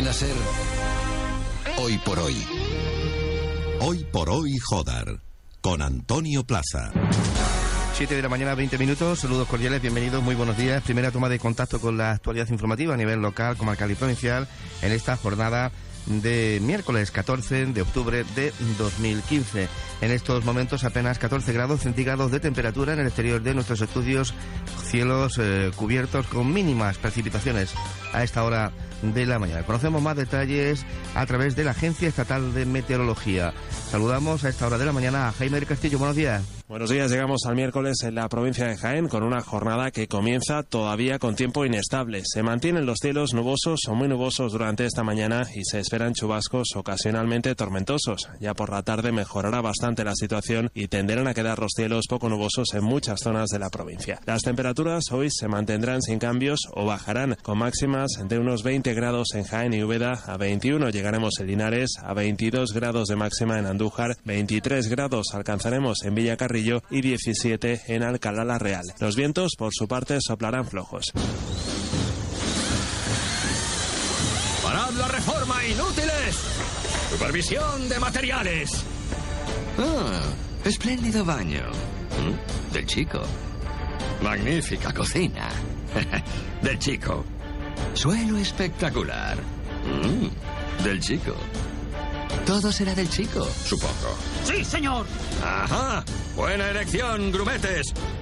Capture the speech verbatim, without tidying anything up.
pena ser hoy por hoy. Hoy por hoy, Jodar, con Antonio Plaza. siete de la mañana, veinte minutos. Saludos cordiales, bienvenidos, muy buenos días. Primera toma de contacto con la actualidad informativa a nivel local, comarcal y provincial en esta jornada de miércoles catorce de octubre de dos mil quince. En estos momentos apenas catorce grados centígrados de temperatura en el exterior de nuestros estudios, cielos eh, cubiertos con mínimas precipitaciones a esta hora de la mañana. Conocemos más detalles a través de la Agencia Estatal de Meteorología. Saludamos a esta hora de la mañana a Jaime del Castillo. Buenos días. Buenos días, llegamos al miércoles en la provincia de Jaén con una jornada que comienza todavía con tiempo inestable. Se mantienen los cielos nubosos o muy nubosos durante esta mañana y se esperan chubascos ocasionalmente tormentosos. Ya por la tarde mejorará bastante la situación y tenderán a quedar los cielos poco nubosos en muchas zonas de la provincia. Las temperaturas hoy se mantendrán sin cambios o bajarán con máximas de unos veinte grados en Jaén y Úbeda, a veintiuno llegaremos en Linares, a veintidós grados de máxima en Andújar, veintitrés grados alcanzaremos en Villacarrillo y diecisiete en Alcalá la Real. Los vientos, por su parte, soplarán flojos. ¡Parad la reforma, inútiles! ¡Supervisión de materiales! Ah, espléndido baño. ¿Mm? Del chico. Magnífica cocina. Del chico. Suelo espectacular. ¿Mm? Del chico. Todo será del chico, supongo. ¡Sí, señor! ¡Ajá! Buena elección, grumetes.